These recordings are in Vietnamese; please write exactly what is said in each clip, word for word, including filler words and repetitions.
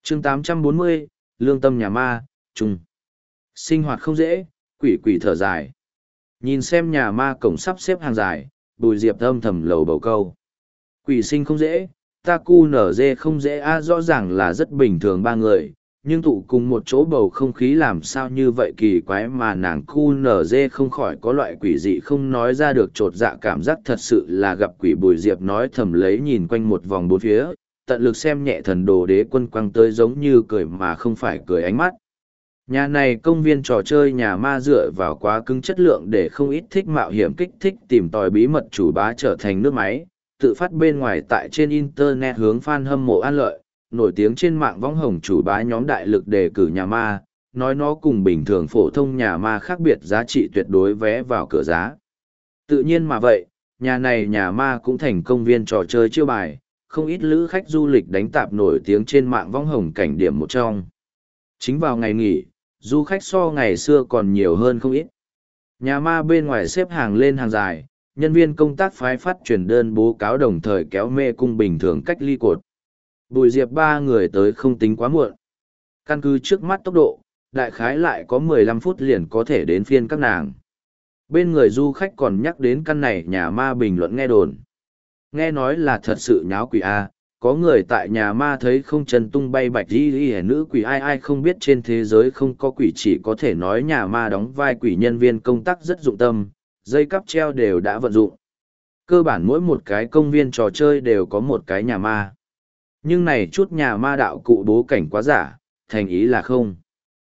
chương tám trăm bốn mươi, lương tâm nhà ma, chung. Sinh hoạt không dễ, quỷ quỷ thở dài. Nhìn xem nhà ma cổng sắp xếp hàng dài, Bùi Diệp âm thầm lầu bầu câu. Quỷ sinh không dễ, ta cu nở dê không dễ a, rõ ràng là rất bình thường ba người, nhưng tụ cùng một chỗ bầu không khí làm sao như vậy kỳ quái mà nàng cu nở dê không khỏi có loại quỷ dị không nói ra được trột dạ cảm giác thật sự là gặp quỷ. Bùi Diệp nói thầm lấy nhìn quanh một vòng bốn phía, tận lực xem nhẹ thần đồ đế quân quăng tới giống như cười mà không phải cười ánh mắt. Nhà này công viên trò chơi nhà ma dựa vào quá cứng chất lượng để không ít thích mạo hiểm kích thích tìm tòi bí mật chủ bá trở thành nước máy, tự phát bên ngoài tại trên internet hướng fan hâm mộ an lợi, nổi tiếng trên mạng võng hồng chủ bá nhóm đại lực đề cử nhà ma, nói nó cùng bình thường phổ thông nhà ma khác biệt giá trị tuyệt đối vé vào cửa giá. Tự nhiên mà vậy, nhà này nhà ma cũng thành công viên trò chơi chiêu bài, không ít lữ khách du lịch đánh tạp nổi tiếng trên mạng võng hồng cảnh điểm một trong. Chính vào ngày nghỉ, du khách so ngày xưa còn nhiều hơn không ít. Nhà ma bên ngoài xếp hàng lên hàng dài, nhân viên công tác phái phát truyền đơn bố cáo đồng thời kéo mê cung bình thường cách ly cột. Bùi Diệp ba người tới không tính quá muộn. Căn cứ trước mắt tốc độ, đại khái lại có mười lăm phút liền có thể đến phiên các nàng. Bên người du khách còn nhắc đến căn này nhà ma bình luận nghe đồn. Nghe nói là thật sự nháo quỷ A, có người tại nhà ma thấy không chân tung bay bạch đi đi nữ quỷ, ai ai không biết trên thế giới không có quỷ, chỉ có thể nói nhà ma đóng vai quỷ nhân viên công tác rất dụng tâm, dây cắp treo đều đã vận dụng. Cơ bản mỗi một cái công viên trò chơi đều có một cái nhà ma. Nhưng này chút nhà ma đạo cụ bố cảnh quá giả, thành ý là không.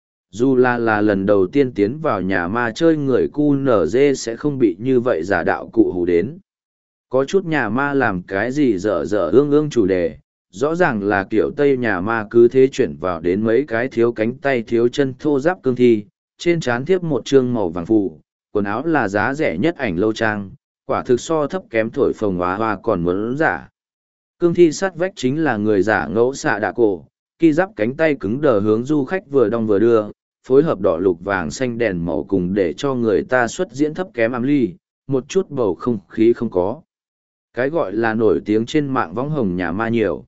Dù là là lần đầu tiên tiến vào nhà ma chơi người cu nở dê sẽ không bị như vậy giả đạo cụ hù đến. Có chút nhà ma làm cái gì dở dở ương ương chủ đề, rõ ràng là kiểu Tây nhà ma cứ thế chuyển vào đến mấy cái thiếu cánh tay thiếu chân thô giáp cương thi, trên trán thiếp một trương màu vàng phù, quần áo là giá rẻ nhất ảnh lâu trang, quả thực so thấp kém thổi phồng hóa hoa còn muốn giả. Cương thi sát vách chính là người giả ngẫu xạ đạ cổ, khi giáp cánh tay cứng đờ hướng du khách vừa đong vừa đưa, phối hợp đỏ lục vàng xanh đèn màu cùng để cho người ta xuất diễn thấp kém ám ly, một chút bầu không khí không có. Cái gọi là nổi tiếng trên mạng võng hồng nhà ma nhiều.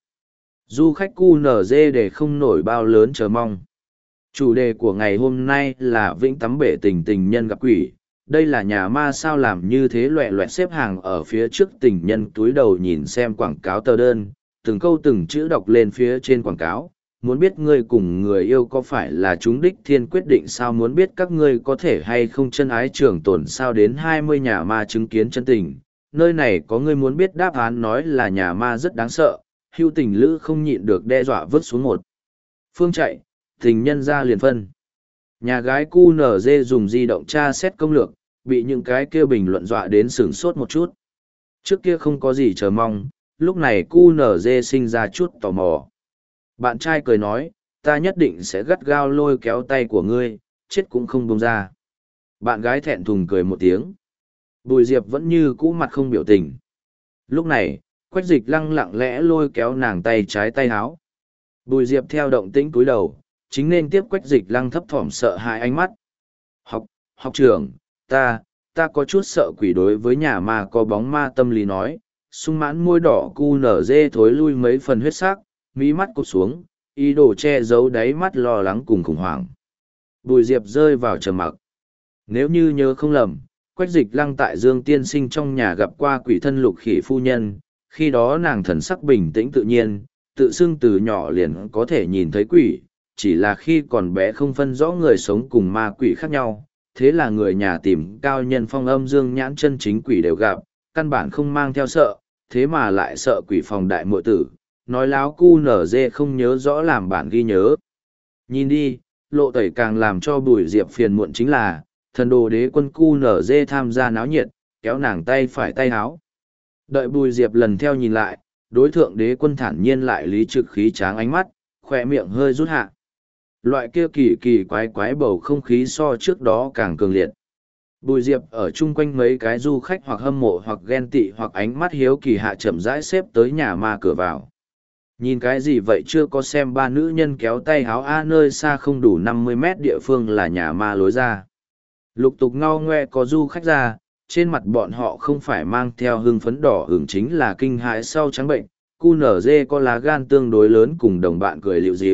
Du khách cu nở dê để không nổi bao lớn chờ mong. Chủ đề của ngày hôm nay là vĩnh tắm bể tình tình nhân gặp quỷ. Đây là nhà ma sao làm như thế loẹ loẹt xếp hàng ở phía trước tình nhân túi đầu nhìn xem quảng cáo tờ đơn, từng câu từng chữ đọc lên phía trên quảng cáo. Muốn biết ngươi cùng người yêu có phải là chúng đích thiên quyết định sao, muốn biết các ngươi có thể hay không chân ái trường tồn sao, đến hai mươi nhà ma chứng kiến chân tình. Nơi này có ngươi muốn biết đáp án, nói là nhà ma rất đáng sợ, hưu tình lữ không nhịn được đe dọa vứt xuống một phương chạy, tình nhân ra liền phân. Nhà gái cu nở dê dùng di động tra xét công lược, bị những cái kia bình luận dọa đến sửng sốt một chút. Trước kia không có gì chờ mong, lúc này cu nở dê sinh ra chút tò mò. Bạn trai cười nói, ta nhất định sẽ gắt gao lôi kéo tay của ngươi, chết cũng không buông ra. Bạn gái thẹn thùng cười một tiếng. Bùi Diệp vẫn như cũ mặt không biểu tình. Lúc này, Quách Dịch Lăng lặng lẽ lôi kéo nàng tay trái tay háo. Bùi Diệp theo động tĩnh cúi đầu, chính nên tiếp Quách Dịch Lăng thấp thỏm sợ hãi ánh mắt. Học, học trưởng, ta, ta có chút sợ quỷ. Đối với nhà ma có bóng ma tâm lý nói, sung mãn môi đỏ cu nở dê thối lui mấy phần huyết sắc, mí mắt cụp xuống, ý đồ che giấu đáy mắt lo lắng cùng khủng hoảng. Bùi Diệp rơi vào trầm mặc. Nếu như nhớ không lầm, Quách Dịch Lăng tại Dương Tiên Sinh trong nhà gặp qua quỷ thân Lục Khỉ phu nhân, khi đó nàng thần sắc bình tĩnh tự nhiên, tự xưng từ nhỏ liền có thể nhìn thấy quỷ, chỉ là khi còn bé không phân rõ người sống cùng ma quỷ khác nhau, thế là người nhà tìm cao nhân phong âm dương nhãn chân chính quỷ đều gặp, căn bản không mang theo sợ, thế mà lại sợ quỷ phòng đại muội tử, nói láo cu nở dê không nhớ rõ làm bản ghi nhớ. Nhìn đi, lộ tẩy càng làm cho Bùi Diệp phiền muộn chính là, thần đồ đế quân cu nở dê tham gia náo nhiệt, kéo nàng tay phải tay háo. Đợi Bùi Diệp lần theo nhìn lại, đối thượng đế quân thản nhiên lại lý trực khí tráng ánh mắt, khỏe miệng hơi rút hạ. Loại kia kỳ kỳ quái quái bầu không khí so trước đó càng cường liệt. Bùi Diệp ở chung quanh mấy cái du khách hoặc hâm mộ hoặc ghen tị hoặc ánh mắt hiếu kỳ hạ chậm rãi xếp tới nhà ma cửa vào. Nhìn cái gì vậy, chưa có xem ba nữ nhân kéo tay háo a, nơi xa không đủ năm mươi mét địa phương là nhà ma lối ra. Lục tục ngao ngoe có du khách ra, trên mặt bọn họ không phải mang theo hưng phấn đỏ hưởng chính là kinh hãi sau trắng bệnh. Cu nở dê có lá gan tương đối lớn cùng đồng bạn cười liễu díu,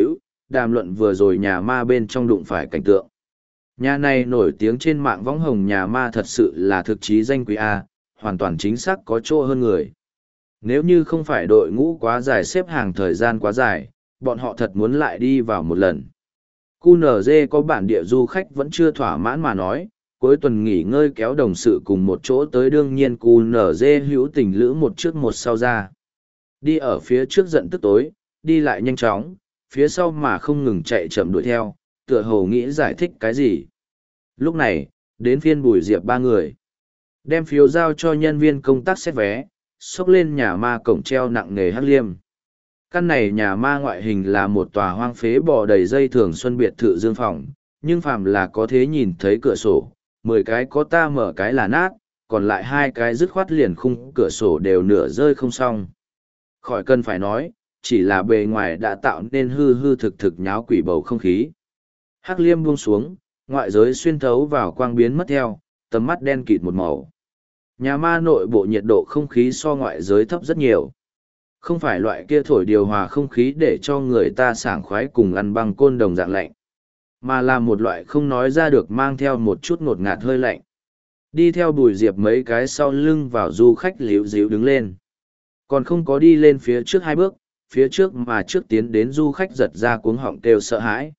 đàm luận vừa rồi nhà ma bên trong đụng phải cảnh tượng. Nhà này nổi tiếng trên mạng võng hồng nhà ma thật sự là thực chí danh quý A, hoàn toàn chính xác có chỗ hơn người. Nếu như không phải đội ngũ quá dài xếp hàng thời gian quá dài, bọn họ thật muốn lại đi vào một lần. quy en giê có bản địa du khách vẫn chưa thỏa mãn mà nói, cuối tuần nghỉ ngơi kéo đồng sự cùng một chỗ tới đương nhiên quy en giê hữu tình lữ một trước một sau ra. Đi ở phía trước giận tức tối, đi lại nhanh chóng, phía sau mà không ngừng chạy chậm đuổi theo, tựa hồ nghĩ giải thích cái gì. Lúc này, đến phiên Bùi Diệp ba người. Đem phiếu giao cho nhân viên công tác xét vé, xốc lên nhà ma cổng treo nặng nề hắc liêm. Căn này nhà ma ngoại hình là một tòa hoang phế bò đầy dây thường xuân biệt thự dương phòng, nhưng phàm là có thế nhìn thấy cửa sổ, mười cái có ta mở cái là nát, còn lại hai cái dứt khoát liền khung cửa sổ đều nửa rơi không xong. Khỏi cần phải nói, chỉ là bề ngoài đã tạo nên hư hư thực thực nháo quỷ bầu không khí. Hắc liêm buông xuống, ngoại giới xuyên thấu vào quang biến mất theo, tầm mắt đen kịt một màu. Nhà ma nội bộ nhiệt độ không khí so ngoại giới thấp rất nhiều. Không phải loại kia thổi điều hòa không khí để cho người ta sảng khoái cùng ăn băng côn đồng dạng lạnh, mà là một loại không nói ra được mang theo một chút ngột ngạt hơi lạnh. Đi theo Bùi Diệp mấy cái sau lưng vào du khách líu díu đứng lên. Còn không có đi lên phía trước hai bước, phía trước mà trước tiến đến du khách giật ra cuống họng kêu sợ hãi.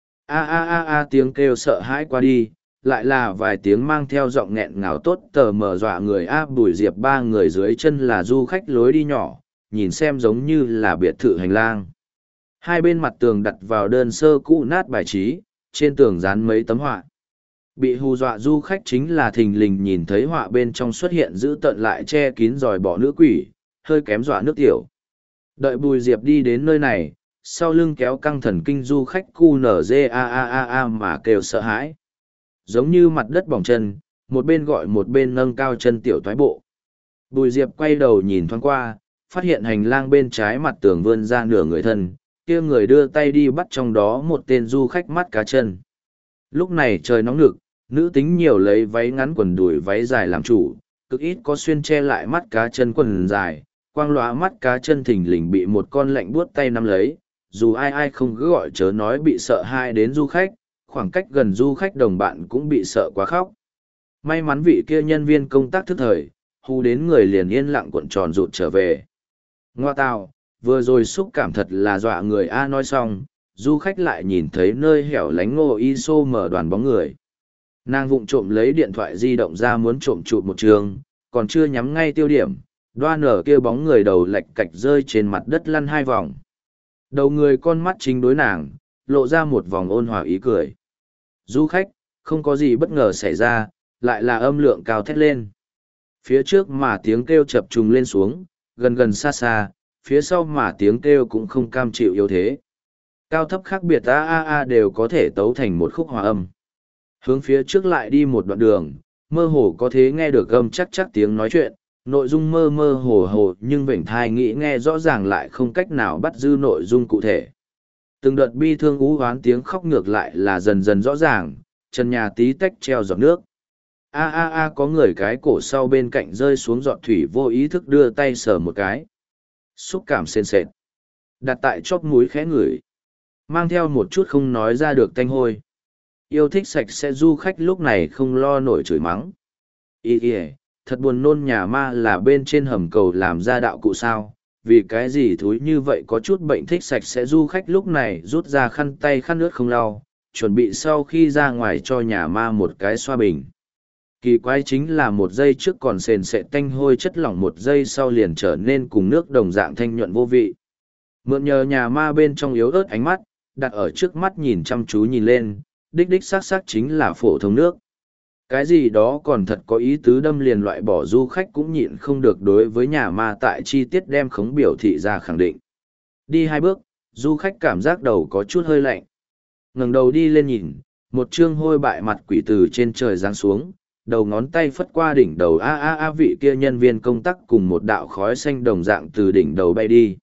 A a a a tiếng kêu sợ hãi qua đi, lại là vài tiếng mang theo giọng nghẹn ngào tốt tờ mờ dọa người. A Bùi Diệp ba người dưới chân là du khách lối đi nhỏ, nhìn xem giống như là biệt thự hành lang. Hai bên mặt tường đặt vào đơn sơ cũ nát bài trí, trên tường dán mấy tấm họa. Bị hù dọa du khách chính là thình lình nhìn thấy họa bên trong xuất hiện giữ tận lại che kín dòi bỏ nữ quỷ, hơi kém dọa nước tiểu. Đợi Bùi Diệp đi đến nơi này, sau lưng kéo căng thần kinh du khách cu nở dê a a a a mà kêu sợ hãi. Giống như mặt đất bỏng chân, một bên gọi một bên nâng cao chân tiểu thoái bộ. Bùi Diệp quay đầu nhìn thoáng qua, phát hiện hành lang bên trái mặt tường vươn ra nửa người thân, kia người đưa tay đi bắt trong đó một tên du khách mắt cá chân. Lúc này trời nóng nực, nữ tính nhiều lấy váy ngắn quần đùi váy dài làm chủ, cực ít có xuyên che lại mắt cá chân quần dài, quang lóa mắt cá chân thình lình bị một con lạnh buốt tay nắm lấy, dù ai ai không cứ gọi chớ nói bị sợ hai đến du khách, khoảng cách gần du khách đồng bạn cũng bị sợ quá khóc. May mắn vị kia nhân viên công tác thức thời, hù đến người liền yên lặng cuộn tròn rụt trở về. Ngoa tào, vừa rồi xúc cảm thật là dọa người. A nói xong, du khách lại nhìn thấy nơi hẻo lánh Ngô Y Sô mở đoàn bóng người. Nàng vụng trộm lấy điện thoại di động ra muốn trộm chụp một trường, còn chưa nhắm ngay tiêu điểm, đoan ở kia bóng người đầu lệch cạch rơi trên mặt đất lăn hai vòng. Đầu người con mắt chính đối nàng, lộ ra một vòng ôn hòa ý cười. Du khách, không có gì bất ngờ xảy ra, lại là âm lượng cao thét lên. Phía trước mà tiếng kêu chập trùng lên xuống, gần gần xa xa, phía sau mà tiếng kêu cũng không cam chịu yếu thế. Cao thấp khác biệt a a a đều có thể tấu thành một khúc hòa âm. Hướng phía trước lại đi một đoạn đường, mơ hồ có thế nghe được âm chắc chắc tiếng nói chuyện, nội dung mơ mơ hồ hồ nhưng vểnh thai nghĩ nghe rõ ràng lại không cách nào bắt giữ nội dung cụ thể. Từng đợt bi thương ú hoán tiếng khóc ngược lại là dần dần rõ ràng, trần nhà tí tách treo giọt nước. A a a có người cái cổ sau bên cạnh rơi xuống giọt thủy vô ý thức đưa tay sờ một cái. Xúc cảm sền sệt. Đặt tại chóp mũi khẽ ngửi. Mang theo một chút không nói ra được tanh hôi. Yêu thích sạch sẽ du khách lúc này không lo nổi chửi mắng. Ý kìa, thật buồn nôn nhà ma là bên trên hầm cầu làm ra đạo cụ sao. Vì cái gì thúi như vậy có chút bệnh thích sạch sẽ du khách lúc này rút ra khăn tay khăn nước không lau, chuẩn bị sau khi ra ngoài cho nhà ma một cái xoa bình. Kỳ quái chính là một giây trước còn sền sệt tanh hôi chất lỏng một giây sau liền trở nên cùng nước đồng dạng thanh nhuận vô vị. Mượn nhờ nhà ma bên trong yếu ớt ánh mắt, đặt ở trước mắt nhìn chăm chú nhìn lên, đích đích xác xác chính là phổ thông nước. Cái gì đó còn thật có ý tứ đâm liền loại bỏ du khách cũng nhịn không được đối với nhà ma tại chi tiết đem khống biểu thị ra khẳng định. Đi hai bước, du khách cảm giác đầu có chút hơi lạnh. Ngẩng đầu đi lên nhìn, một trương hôi bại mặt quỷ từ trên trời giáng xuống, đầu ngón tay phất qua đỉnh đầu a a a vị kia nhân viên công tác cùng một đạo khói xanh đồng dạng từ đỉnh đầu bay đi.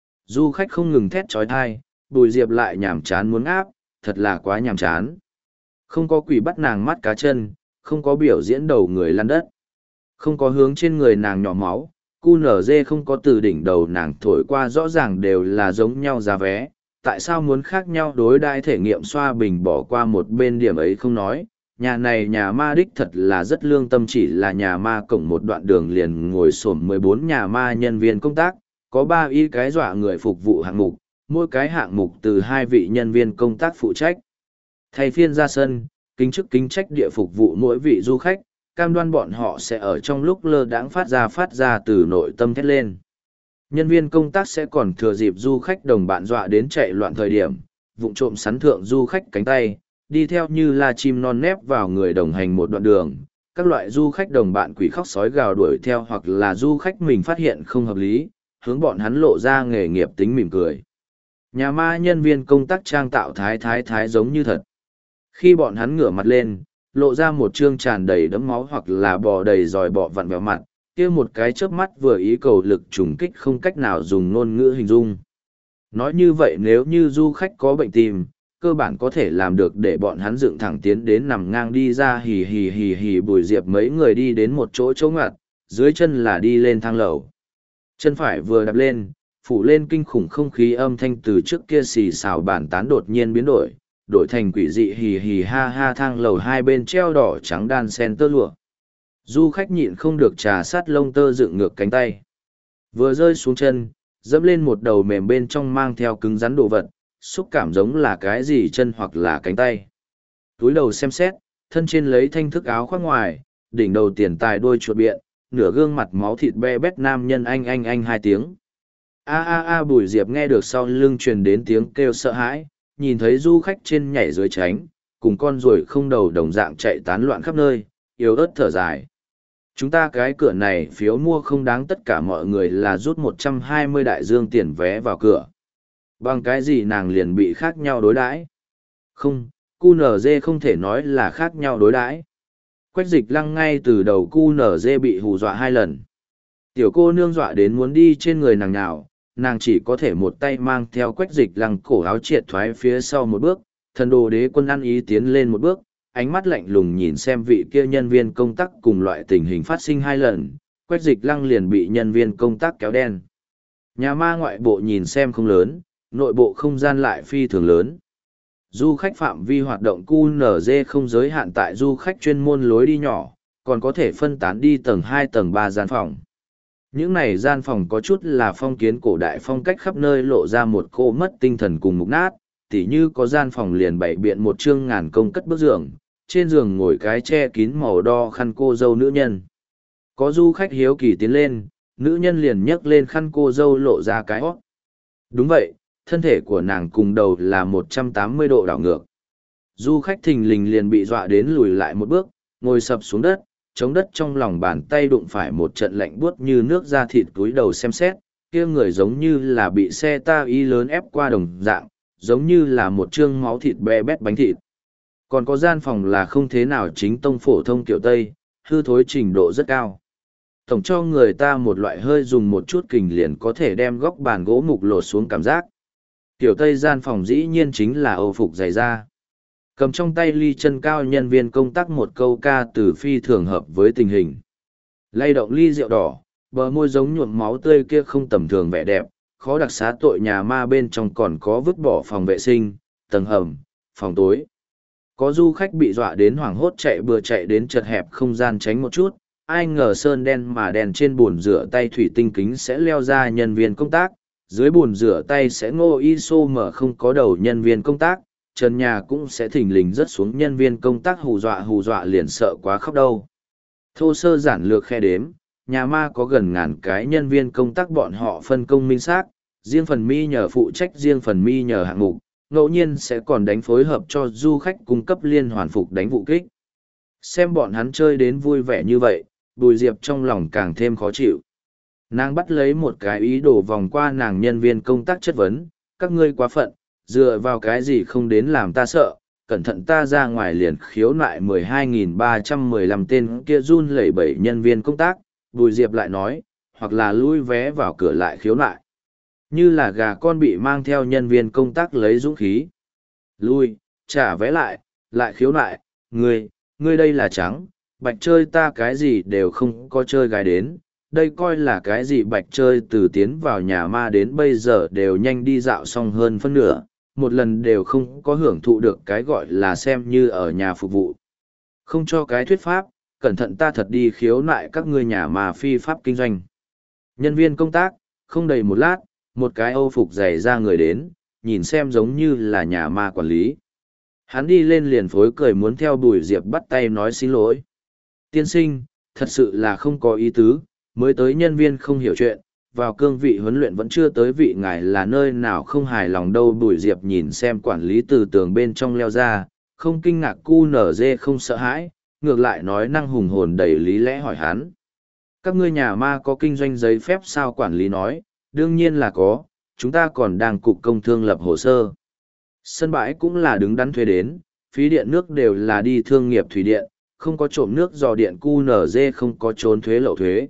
Du khách không ngừng thét trói thai, Bùi Diệp lại nhàm chán muốn áp, thật là quá nhàm chán. Không có quỷ bắt nàng mắt cá chân, không có biểu diễn đầu người lăn đất, không có hướng trên người nàng nhỏ máu, cu nở dê không có từ đỉnh đầu nàng thổi qua rõ ràng đều là giống nhau giá vé, tại sao muốn khác nhau đối đãi thể nghiệm xoa bình bỏ qua một bên điểm ấy không nói. Nhà này nhà ma đích thật là rất lương tâm, chỉ là nhà ma cổng một đoạn đường liền ngồi xổm mười bốn nhà ma nhân viên công tác, có ba y cái dọa người phục vụ hạng mục, mỗi cái hạng mục từ hai vị nhân viên công tác phụ trách. Thay phiên ra sân, kính chức kính trách địa phục vụ mỗi vị du khách, cam đoan bọn họ sẽ ở trong lúc lơ đãng phát ra phát ra từ nội tâm thét lên. Nhân viên công tác sẽ còn thừa dịp du khách đồng bạn dọa đến chạy loạn thời điểm, vụng trộm sắn thượng du khách cánh tay, đi theo như là chim non nép vào người đồng hành một đoạn đường. Các loại du khách đồng bạn quỷ khóc sói gào đuổi theo, hoặc là du khách mình phát hiện không hợp lý, hướng bọn hắn lộ ra nghề nghiệp tính mỉm cười. Nhà ma nhân viên công tác trang tạo thái thái thái giống như thật. Khi bọn hắn ngửa mặt lên, lộ ra một trương tràn đầy đẫm máu hoặc là bò đầy dòi bọ vặn vẹo mặt, kia một cái chớp mắt vừa ý cầu lực trùng kích không cách nào dùng ngôn ngữ hình dung. Nói như vậy nếu như du khách có bệnh tim, cơ bản có thể làm được để bọn hắn dựng thẳng tiến đến nằm ngang đi ra hì hì hì hì. Bùi Diệp mấy người đi đến một chỗ chỗ ngặt, dưới chân là đi lên thang lầu. Chân phải vừa đạp lên, phủ lên kinh khủng không khí âm thanh từ trước kia xì xào bàn tán đột nhiên biến đổi, đổi thành quỷ dị hì hì ha ha. Thang lầu hai bên treo đỏ trắng đan sen tơ lụa. Du khách nhịn không được trà sát lông tơ dựng ngược cánh tay. Vừa rơi xuống chân, dẫm lên một đầu mềm bên trong mang theo cứng rắn đồ vật, xúc cảm giống là cái gì chân hoặc là cánh tay. Túi đầu xem xét, thân trên lấy thanh thức áo khoác ngoài, đỉnh đầu tiền tài đuôi chuột biện, nửa gương mặt máu thịt be bét nam nhân anh anh anh hai tiếng. A a a. Bùi Diệp nghe được sau lưng truyền đến tiếng kêu sợ hãi, nhìn thấy du khách trên nhảy dưới tránh, cùng con ruồi không đầu đồng dạng chạy tán loạn khắp nơi, yếu ớt thở dài. Chúng ta cái cửa này phiếu mua không đáng, tất cả mọi người là rút một trăm hai mươi đại dương tiền vé vào cửa. Bằng cái gì nàng liền bị khác nhau đối đãi? Không, cu nở dê không thể nói là khác nhau đối đãi. Quách Dịch Lăng ngay từ đầu cu nở dê bị hù dọa hai lần. Tiểu cô nương dọa đến muốn đi trên người nàng nào, nàng chỉ có thể một tay mang theo Quách Dịch Lăng cổ áo triệt thoái phía sau một bước, thần đồ đế quân ăn ý tiến lên một bước, ánh mắt lạnh lùng nhìn xem vị kia nhân viên công tác cùng loại tình hình phát sinh hai lần, Quách Dịch Lăng liền bị nhân viên công tác kéo đen. Nhà ma ngoại bộ nhìn xem không lớn, nội bộ không gian lại phi thường lớn. Du khách phạm vi hoạt động cu nở dê không giới hạn tại du khách chuyên môn lối đi nhỏ, còn có thể phân tán đi tầng hai tầng ba gian phòng. Những này gian phòng có chút là phong kiến cổ đại phong cách, khắp nơi lộ ra một cô mất tinh thần cùng mục nát, tỉ như có gian phòng liền bày biện một chương ngàn công cất bức giường, trên giường ngồi cái che kín màu đo khăn cô dâu nữ nhân. Có du khách hiếu kỳ tiến lên, nữ nhân liền nhấc lên khăn cô dâu lộ ra cái hót. Đúng vậy, thân thể của nàng cùng đầu là một trăm tám mươi độ đảo ngược. Du khách thình lình liền bị dọa đến lùi lại một bước, ngồi sập xuống đất, chống đất trong lòng bàn tay đụng phải một trận lạnh buốt như nước da thịt, cúi đầu xem xét, kia người giống như là bị xe ta y lớn ép qua đồng dạng, giống như là một chương máu thịt be bét bánh thịt. Còn có gian phòng là không thế nào chính tông phổ thông kiểu Tây, hư thối trình độ rất cao. Tổng cho người ta một loại hơi dùng một chút kình liền có thể đem góc bàn gỗ mục lột xuống cảm giác. Kiểu Tây gian phòng dĩ nhiên chính là Âu phục dày da. Cầm trong tay ly chân cao nhân viên công tác một câu ca từ phi thường hợp với tình hình. Lay động ly rượu đỏ, bờ môi giống nhuộm máu tươi kia không tầm thường vẻ đẹp, khó đặc xá tội nhà ma bên trong còn có vứt bỏ phòng vệ sinh, tầng hầm, phòng tối. Có du khách bị dọa đến hoảng hốt chạy bừa chạy đến chật hẹp không gian tránh một chút, ai ngờ sơn đen mà đèn trên bồn rửa tay thủy tinh kính sẽ leo ra nhân viên công tác, dưới bồn rửa tay sẽ ngô y xô mở không có đầu nhân viên công tác, trần nhà cũng sẽ thình lình rớt xuống nhân viên công tác, hù dọa hù dọa liền sợ quá khóc đâu. Thô sơ giản lược khe đếm, nhà ma có gần ngàn cái nhân viên công tác, bọn họ phân công minh xác, riêng phần mi nhờ phụ trách riêng phần mi nhờ hạng mục, ngẫu nhiên sẽ còn đánh phối hợp cho du khách cung cấp liên hoàn phục đánh vụ kích. Xem bọn hắn chơi đến vui vẻ như vậy, Bùi Diệp trong lòng càng thêm khó chịu. Nàng bắt lấy một cái ý đồ vòng qua nàng nhân viên công tác chất vấn, các ngươi quá phận, dựa vào cái gì không đến làm ta sợ, cẩn thận ta ra ngoài liền khiếu nại mười hai nghìn ba trăm mười lăm tên kia run lẩy bẩy nhân viên công tác. Bùi Diệp lại nói, hoặc là lui vé vào cửa lại khiếu nại. Như là gà con bị mang theo nhân viên công tác lấy dũng khí. Lui, trả vé lại, lại khiếu nại, ngươi, ngươi đây là trắng, bạch chơi ta cái gì đều không có chơi gái đến, đây coi là cái gì bạch chơi, từ tiến vào nhà ma đến bây giờ đều nhanh đi dạo xong hơn phân nửa, một lần đều không có hưởng thụ được cái gọi là xem như ở nhà phục vụ. Không cho cái thuyết pháp, cẩn thận ta thật đi khiếu nại các ngươi nhà mà phi pháp kinh doanh. Nhân viên công tác, không đầy một lát, một cái âu phục dày ra người đến, nhìn xem giống như là nhà ma quản lý. Hắn đi lên liền phối cười muốn theo Bùi Diệp bắt tay nói xin lỗi. Tiên sinh, thật sự là không có ý tứ, mới tới nhân viên không hiểu chuyện, vào cương vị huấn luyện vẫn chưa tới vị ngài là nơi nào không hài lòng đâu. Bùi Diệp nhìn xem quản lý từ tường bên trong leo ra, không kinh ngạc cu nở dê không sợ hãi, ngược lại nói năng hùng hồn đầy lý lẽ hỏi hắn. Các ngươi nhà ma có kinh doanh giấy phép sao? Quản lý nói, đương nhiên là có, chúng ta còn đang cục công thương lập hồ sơ. Sân bãi cũng là đứng đắn thuê đến, phí điện nước đều là đi thương nghiệp thủy điện, không có trộm nước dò điện cu nở dê không có trốn thuế lậu thuế.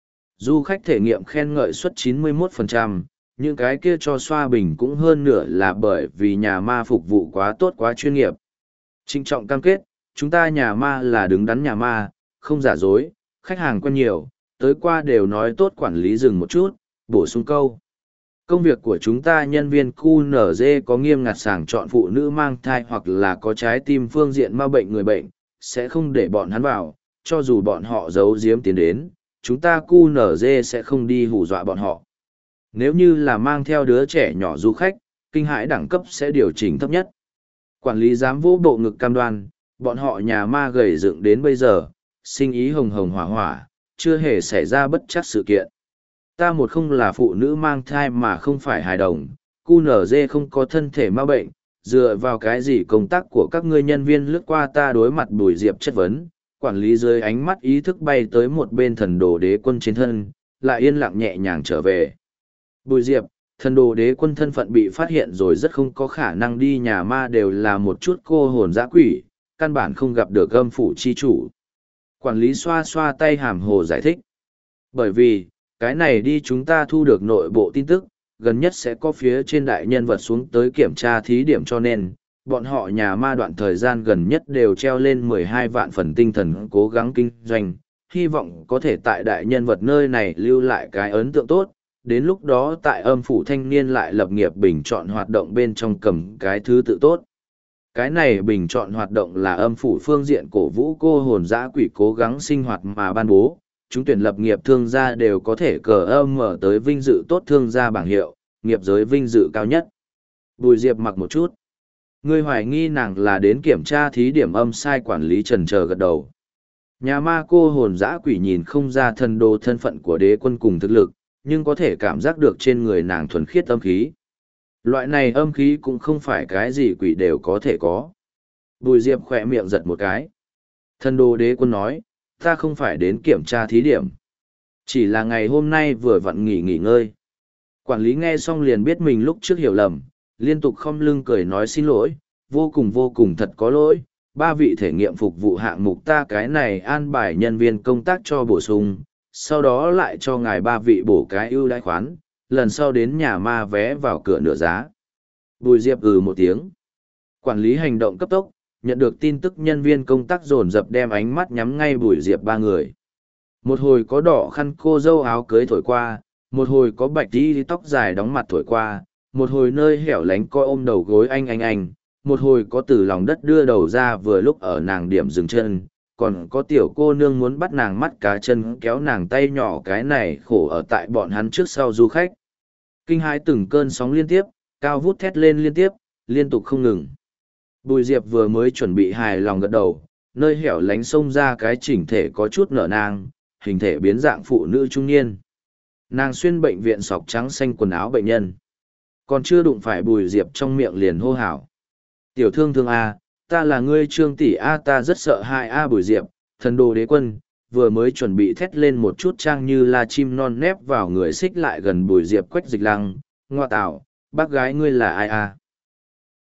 Du khách thể nghiệm khen ngợi suất chín mươi mốt phần trăm, những cái kia cho xoa bình cũng hơn nửa là bởi vì nhà ma phục vụ quá tốt quá chuyên nghiệp. Trinh trọng cam kết, chúng ta nhà ma là đứng đắn nhà ma, không giả dối, khách hàng quen nhiều, tới qua đều nói tốt. Quản lý dừng một chút, bổ sung câu. Công việc của chúng ta nhân viên cu nở dê có nghiêm ngặt sàng chọn phụ nữ mang thai hoặc là có trái tim phương diện ma bệnh người bệnh, sẽ không để bọn hắn vào, cho dù bọn họ giấu giếm tiến đến, chúng ta cu nở dê sẽ không đi hù dọa bọn họ. Nếu như là mang theo đứa trẻ nhỏ du khách, kinh hãi đẳng cấp sẽ điều chỉnh thấp nhất. Quản lý dám vỗ bộ ngực cam đoan, bọn họ nhà ma gầy dựng đến bây giờ, sinh ý hồng hồng hỏa hỏa, chưa hề xảy ra bất chắc sự kiện. Ta một không là phụ nữ mang thai mà không phải hài đồng, cu nở dê không có thân thể ma bệnh, dựa vào cái gì công tác của các ngươi nhân viên lướt qua ta. Đối mặt Bùi Diệp chất vấn, quản lý dưới ánh mắt ý thức bay tới một bên thần đồ đế quân trên thân, lại yên lặng nhẹ nhàng trở về. Bùi Diệp, thần đồ đế quân thân phận bị phát hiện rồi rất không có khả năng đi nhà ma đều là một chút cô hồn dã quỷ, căn bản không gặp được âm phủ chi chủ. Quản lý xoa xoa tay hàm hồ giải thích. Bởi vì, cái này đi chúng ta thu được nội bộ tin tức, gần nhất sẽ có phía trên đại nhân vật xuống tới kiểm tra thí điểm cho nên, bọn họ nhà ma đoạn thời gian gần nhất đều treo lên mười hai vạn phần tinh thần cố gắng kinh doanh, hy vọng có thể tại đại nhân vật nơi này lưu lại cái ấn tượng tốt, đến lúc đó tại âm phủ thanh niên lại lập nghiệp bình chọn hoạt động bên trong cầm cái thứ tự tốt. Cái này bình chọn hoạt động là âm phủ phương diện cổ vũ cô hồn dã quỷ cố gắng sinh hoạt mà ban bố, chúng tuyển lập nghiệp thương gia đều có thể cờ âm mở tới vinh dự tốt thương gia bảng hiệu, nghiệp giới vinh dự cao nhất. Bùi Diệp mặc một chút. Ngươi hoài nghi nàng là đến kiểm tra thí điểm âm sai. Quản lý trần chờ gật đầu. Nhà ma cô hồn dã quỷ nhìn không ra thần đồ thân phận của đế quân cùng thực lực, nhưng có thể cảm giác được trên người nàng thuần khiết âm khí. Loại này âm khí cũng không phải cái gì quỷ đều có thể có. Bùi Diệp khỏe miệng giật một cái. Thần đồ đế quân nói, ta không phải đến kiểm tra thí điểm. Chỉ là ngày hôm nay vừa vặn nghỉ nghỉ ngơi. Quản lý nghe xong liền biết mình lúc trước hiểu lầm, liên tục khom lưng cười nói xin lỗi, vô cùng vô cùng thật có lỗi. Ba vị thể nghiệm phục vụ hạng mục ta cái này an bài nhân viên công tác cho bổ sung, sau đó lại cho ngài ba vị bổ cái ưu đãi khoán, lần sau đến nhà ma vé vào cửa nửa giá. Bùi Diệp ừ một tiếng. Quản lý hành động cấp tốc, nhận được tin tức nhân viên công tác dồn dập đem ánh mắt nhắm ngay Bùi Diệp ba người. Một hồi có đỏ khăn cô dâu áo cưới thổi qua, một hồi có bạch đi tóc dài đóng mặt thổi qua, một hồi nơi hẻo lánh coi ôm đầu gối anh anh anh, một hồi có từ lòng đất đưa đầu ra vừa lúc ở nàng điểm dừng chân, còn có tiểu cô nương muốn bắt nàng mắt cá chân kéo nàng tay nhỏ. Cái này khổ ở tại bọn hắn trước sau du khách. Kinh hãi từng cơn sóng liên tiếp, cao vút thét lên liên tiếp, liên tục không ngừng. Bùi Diệp vừa mới chuẩn bị hài lòng gật đầu, nơi hẻo lánh xông ra cái chỉnh thể có chút nở nang, hình thể biến dạng phụ nữ trung niên. Nàng xuyên bệnh viện sọc trắng xanh quần áo bệnh nhân. Còn chưa đụng phải Bùi Diệp trong miệng liền hô hào. Tiểu thương thương A, ta là ngươi Trương tỷ A, ta rất sợ hại A. Bùi Diệp, thần đồ đế quân, vừa mới chuẩn bị thét lên một chút trang như là chim non nép vào người xích lại gần Bùi Diệp. Quách Dịch Lăng, ngoa tạo, bác gái ngươi là ai A?